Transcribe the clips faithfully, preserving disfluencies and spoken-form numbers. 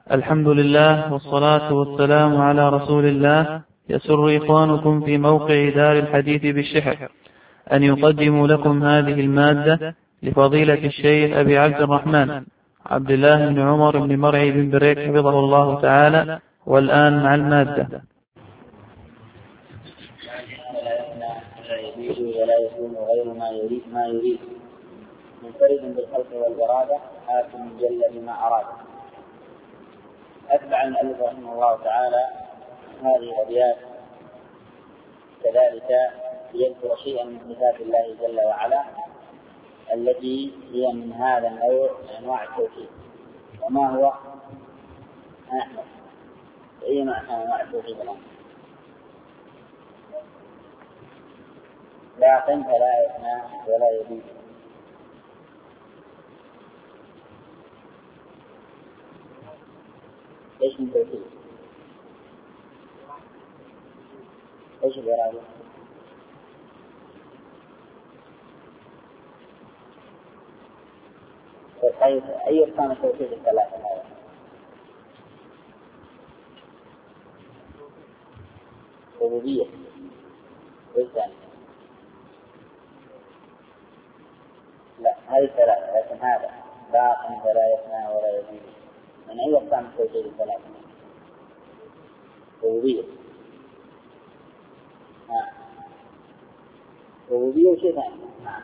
الحمد لله والصلاة والسلام على رسول الله. يسر إخوانكم في موقع دار الحديث بالشحر أن يقدموا لكم هذه المادة لفضيلة الشيخ أبي عبد الرحمن عبد الله بن عمر بن مرعي بن بريك حفظه الله تعالى. والآن مع المادة. لا يزيد ولا يكون غير ما يريد ما يريد منفرد بالخلق والإرادة حاكم جل بما أراد. أتبع المؤلف رحمه الله تعالى هذه الأبيات كذلك يذكر شيئا من صفات الله جل وعلا التي هي من هذا النوع من أنواع التوحيد. وما هو أحمد أي نوع من أنواع التوحيد الآن؟ لا قنت لا يفنى ولا يبيد. ايش من توحيد؟ ايش الإرادة؟ طيب أي أقسام التوحيد الثلاثة هذا؟ ربوبية والثاني لا هذه الثلاثة، لكن هذا باق ولا يفنى ولا يزيد من أي أقسام التوحيد الثلاثة؟ ربوبية. ها ربوبية وشيء ثاني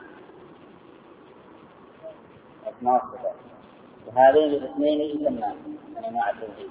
أسماء الصفات. وهذين الاثنين يسمى من أنواع التوحيد.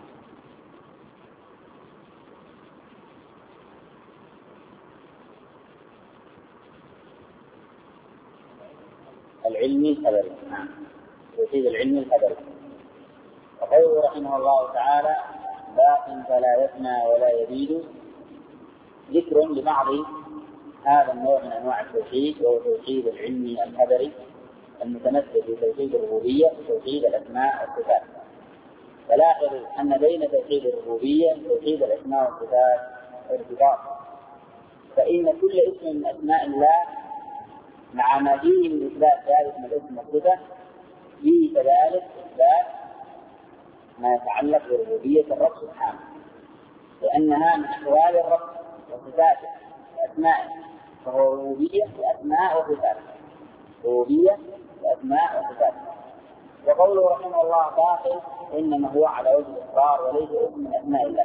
العلمي الخبري. نعم التوحيد العلمي الخبري. وقوله رحمه الله تعالى باق فلا يفنى ولا يبيد ذكر لبعض هذا النوع من أنواع التوحيد، وهو توحيد العلمي الخبري المتمثل في توحيد الربوبية وتوحيد الأسماء والصفات. فلاحظوا أن بين توحيد الربوبية وتوحيد الأسماء والصفات ارتباط، فإن كل اسم من أسماء الله مع ما فيه من إثبات ذلك من الاسم والصفة فيه كذلك إثبات ما يتعلق بربوبية الرب سبحانه، لأنها من أحوال الرب وصفاته وأسمائه، فهو ربوبية وأسماء وصفات، ربوبية وأسماء وصفات. وقوله رحمه الله باقي إنما هو على وجه الإقرار وليس اسم من أسماء الله،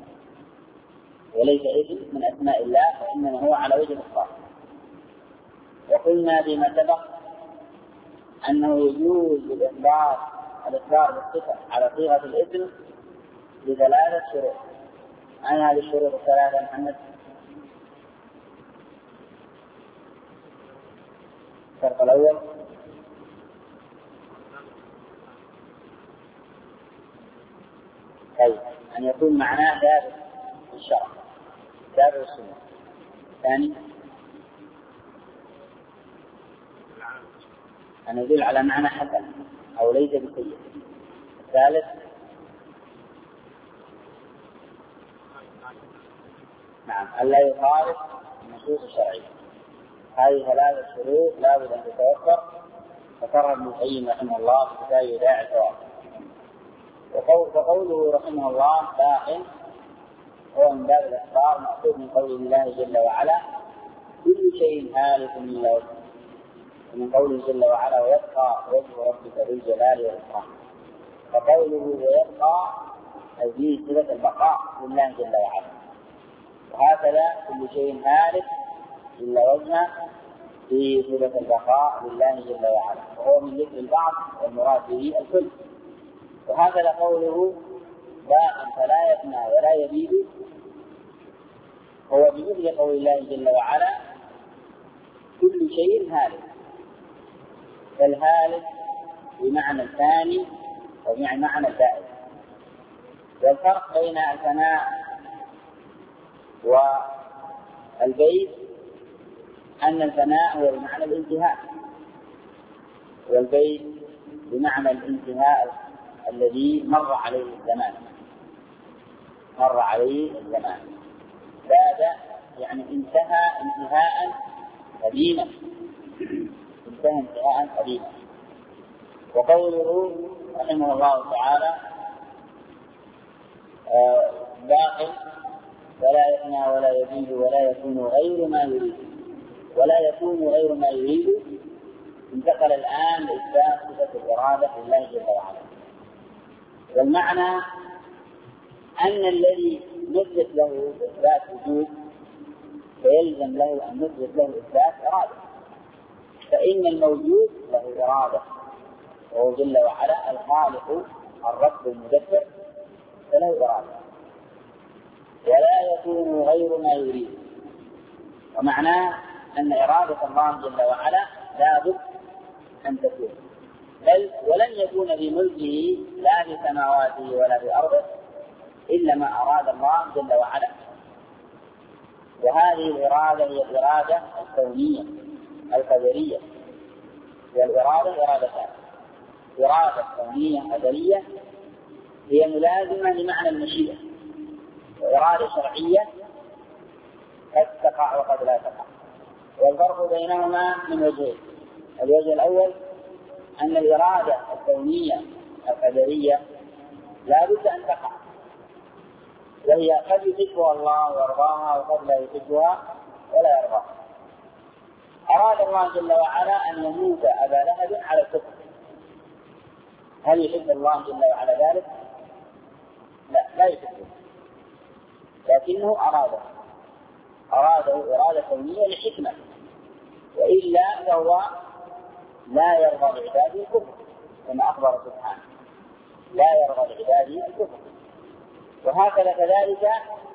وليس اسم من أسماء الله وإنما هو على وجه الإقرار. وقلنا بما سبق أنه يجوز الإخبار الإخبار بالصفة على صيغة الاسم بثلاثة شروط. عن هذه الشروط الثلاثة محمد؟ الشرط الأول طيب أن يكون معناه ثابت في الشرع ثابت السنة. الثاني أن يدل على معنى حسن أو ليس بسيء. الثالث نعم ألا يخالف النصوص الشرعية. هذه ثلاثة شروط لا بد أن تتوفر، فقرر ابن القيم رحمه الله في كتابه داعي الثواب. وقوله رحمه الله باق هو من باب الإخبار مأخوذ من قول الله جل وعلا كل شيء هالك إلا وجهه، ومن قوله جل وعلا ويبقى وجه ربك ذو الجلال والإكرام. فقوله ويبقى هذه صفة البقاء لله جل وعلا، وهكذا كل شيء هالك إلا وجهه في صفة البقاء لله جل وعلا، وهو من ذكر البعض والمراد به الكل. وهكذا قوله باق فلا يفنى ولا يبيد هو بمثل قول الله جل وعلا كل شيء هالك، فالهالك بمعنى الثاني وبمعنى الزائد. والفرق بين الفناء والبيت أن الفناء هو بمعنى الانتهاء، والبيت بمعنى الانتهاء الذي مر عليه الزمان مر عليه الزمان بعد يعني انتهى انتهاء قديما انتهى انتهاء قديما. وقوله رحمه الله تعالى باق ولا يفنى ولا يزيد ولا يكون غير ما يريد ولا يكون غير ما يريد، انتقل الآن لإثبات صفة الإرادة لله جل وعلا. والمعنى أن الذي نثبت له إثبات وجود فيلزم له أن نثبت له إثبات إرادة، فإن الموجود له إرادة وهو جل وعلا الخالق الرب المدبر فله إرادة، ولا يكون غير ما يريد. ومعناه أن إرادة الله جل وعلا لا بد أن تكون، بل ولن يكون في ملكه لا في سماواته ولا في أرضه إلا ما أراد الله جل وعلا. وهذه الإرادة هي الإرادة الكونية القدرية، والإرادة إرادتان: إرادة كونية قدرية هي ملازمة لمعنى المشيئة، وإرادة شرعية قد تقع وقد لا تقع. والفرق بينهما من وجهين: الوجه الأول أن الإرادة الكونية القدرية لا بد أن تقع، وهي قد يحبها الله ويرضاها وقد لا يحبها ولا يرضاها. أراد الله جل وعلا أن يموت أبا لهب على الكفر، هل يحب الله جل وعلا ذلك؟ لا، لا يحبه، لكنه أراده أراده إرادة كونية لحكمة، وإلا فهو لا يرضى لعباده الكفر كما أخبر سبحانه: لا يرضى لعباده الكفر. وهكذا كذلك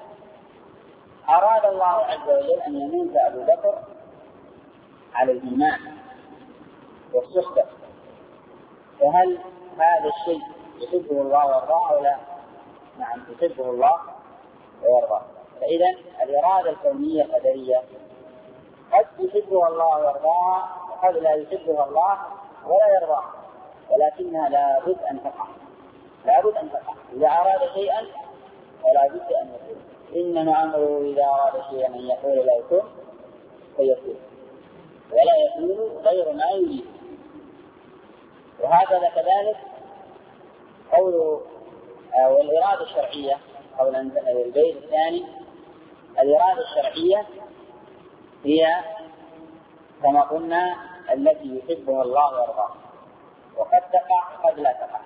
أراد الله عز وجل أن يموت أبو بكر على الإيمان والصحبة، فهل هذا الشيء يحبه الله ويرضاه أو لا؟ نعم، يحبه الله ويرضاه. فإذا الإرادة الكونية القدرية قد يحبها الله ويرضاها وقد لا يحبها الله ولا يرضاها، ولكنها لا بد أن تقع، لا بد أن تقع. إذا أراد شيئا فلا بد أن يكون، إنما أمره إذا أراد شيئا أن يقول له كن فيكون، ولا يكون غير ما يريد. وهكذا كذلك قوله آه والإرادة الشرعية، قول البيت الثاني: الإرادة الشرعية هي كما قلنا التي يحبها الله ويرضاها، وقد تقع قد لا تقع.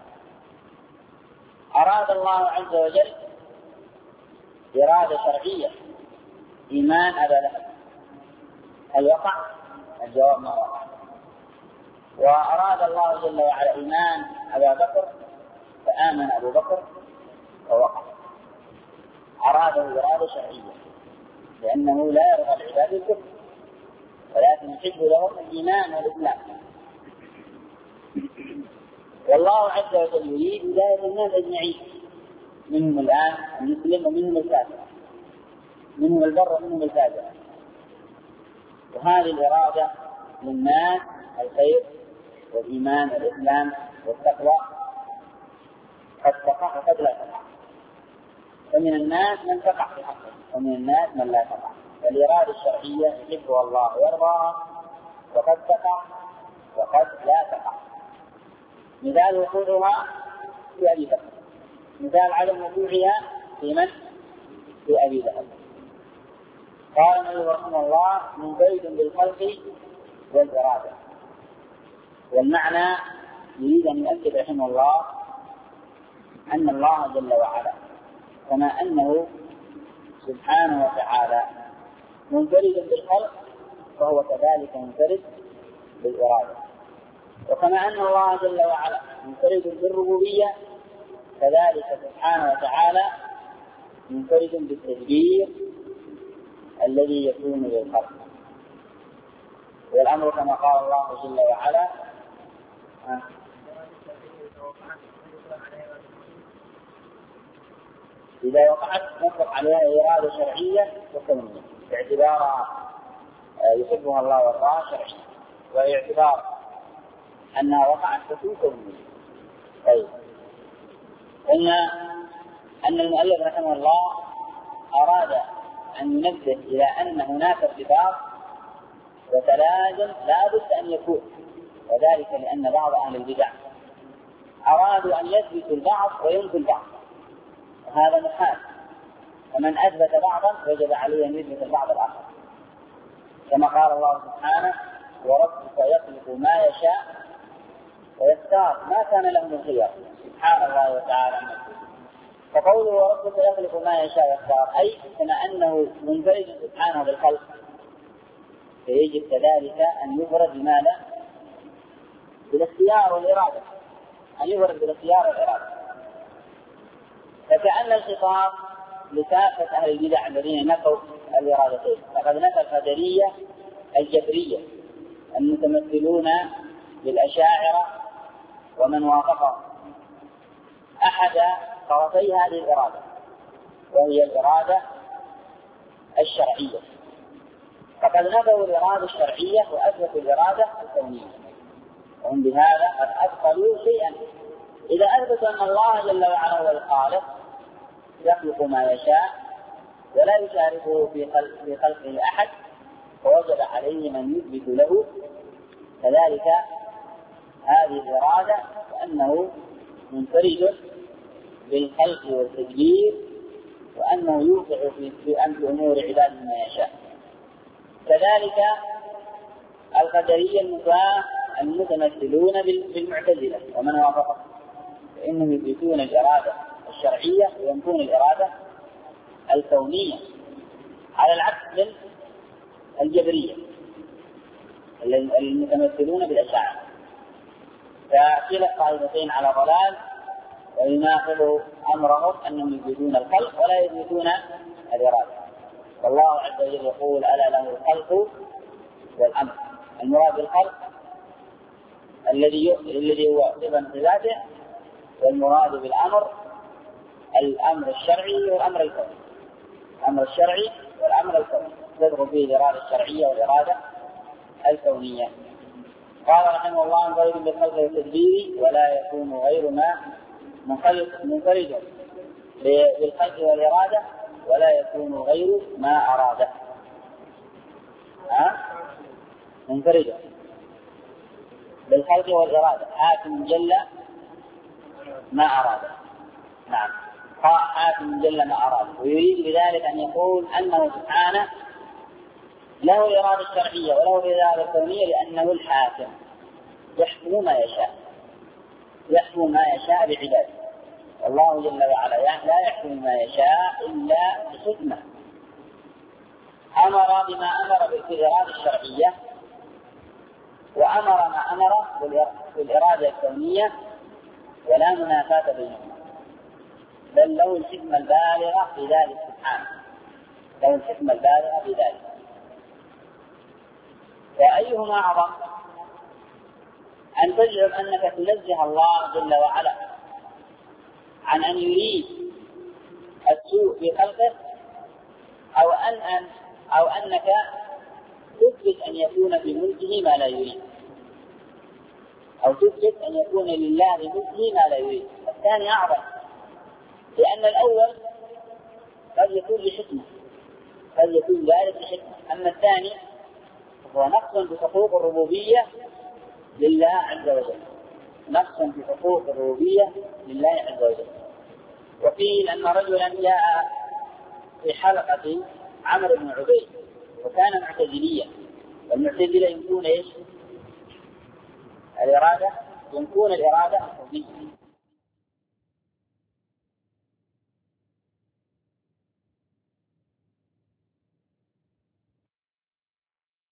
أراد الله عز وجل إرادة شرعية إيمان أبا لهب، هل وقع؟ الجواب ما وقع. وأراد الله جل وعلا إيمان أبا بكر فآمن أبو بكر فوقع. أراده إرادة شرعية لأنه لا يرغب العباد الكفر، ولكن يحب لهم الإيمان والإسلام. والله عز وجل يريد هداية الناس أجمعين، منهم الآن المسلم ومنهم الكافر، منهم البر ومنهم الفاجر. وهذه الإرادة للناس الخير والإيمان والإسلام والتقوى قد تقع وقد لا تقع، ومن الناس من تقع في حقه ومن الناس من لا تقع. فالإرادة الشرعية يحبها الله ويرضاها وقد تقع وقد لا تقع. مثال وقوعها في أبي بكر، مثال عدم وقوعها في من؟ في أبي لهب. قال النبي رحمه الله: منفرد بالخلق والإرادة. والمعنى يريد أن يؤكد رحمه الله أن الله جل وعلا كما أنه سبحانه وتعالى منفرد بالخلق فهو كذلك منفرد بالإرادة، وكما أن الله جل وعلا منفرد بالربوبية كذلك سبحانه وتعالى منفرد بالتدبير الذي يكون للخلق. والأمر كما قال الله جل وعلا: إذا وقعت نطلق عليها إرادة شرعية وكونية باعتبار يحبها الله ويرضاها شرعية، واعتبار أنها وقعت تكون كونية. طيب، قلنا أن المؤلف رحمه الله أراد أن ينبه إلى أن هناك ارتباط وتلازم لا بد أن يكون، وذلك لأن بعض أهل البدع أرادوا أن يثبتوا البعض وينفوا البعض، وهذا محال. ومن أثبت بعضا وجب عليه أن يثبت البعض الآخر، كما قال الله سبحانه: وربك يخلق ما يشاء ويختار ما كان لهم الخيار. سبحان الله وتعالى. فقوله وربك يخلق ما يشاء ويختار أي كما أنه منفرد سبحانه بالخلق، فيجب كذلك أن يفرد بماذا؟ بالاختيار والإرادة، أن يفرد بالاختيار والإرادة. فكأن الخطاب لكافة أهل البدع الذين نفوا الإرادتين، فقد نفى القدرية الجبرية المتمثلون بالأشاعرة ومن وافقهم أحد طرفي هذه الإرادة، وهي الإرادة الشرعية. فقد نفوا الإرادة الشرعية وأثبتوا الإرادة الكونية، وهم بهذا قد أبطلوا شيئا. إذا أثبتوا أن الله جل وعلا هو الخالق يخلق ما يشاء ولا يشاركه في خلقه أحد، فوجب عليه من يثبت له كذلك هذه الإرادة وأنه منفرد بالخلق والتدبير، وأنه يوقع في أمور عباده ما يشاء. كذلك القدرية النفاة المتمثلون بالمعتزلة ومن وافقهم، فإنهم يثبتون الإرادة الشرعية وينفون الإرادة الكونية، على العكس من الجبرية المتمثلون بالأشاعرة. فكلا الطائفتين على ضلال، ويناقض أمرهم أنهم يثبتون الخلق ولا يثبتون الإرادة. والله عز وجل يقول: ألا له الخلق والأمر. المراد بالخلق الذي الذي هو صفة ذاته، والمراد بالأمر الأمر الشرعي والأمر الكوني. الأمر الشرعي والأمر الكوني تدخل فيه الإرادة الشرعية والإرادة الكونية. قال رحمه الله: منفرد بالخلق والتدبير ولا يكون غير ما منفرد بالخلق والإرادة ولا يكون غير ما أراده. ها؟ منفرد بالخلق والإرادة، حاكم جل ما أراده. نعم، حاكم جل ما أراده. ويريد بذلك أن يقول أنه سبحانه له الإرادة الشرعية وله الإرادة الكونية، لأنه الحاكم يحكم ما يشاء، يحكم ما يشاء بعباده. والله جل وعلا لا يحكم ما يشاء إلا بحكمة. أمر بما أمر بالإرادة الشرعية، وأمر ما أمر بالإرادة الكونية، ولا منافاة بينهما، بل له الحكمة البالغة في ذلك سبحانه، له الحكمة البالغة في ذلك. فأيهما أعظم؟ أن تجعل أنك تنزه الله جل وعلا عن أن يريد السوء في خلقه، أو أن أن أو أنك تثبت أن يكون في ملكه ما لا يريد، أو تثبت أن يكون لله في ملكه ما لا يريد. الثاني أعظم، لأن الأول قد يكون لحكمة، قد يكون ذلك لحكمة، أما الثاني هو نقص في حقوق الربوبية لله عز وجل، نقص في حقوق الربوبية لله عز وجل. وقيل أن رجلا جاء في حلقة عمرو بن عبيد وكان معتزليا، والمعتزلة ينكون إيش؟ الإرادة، ينكون الإرادة الكونية،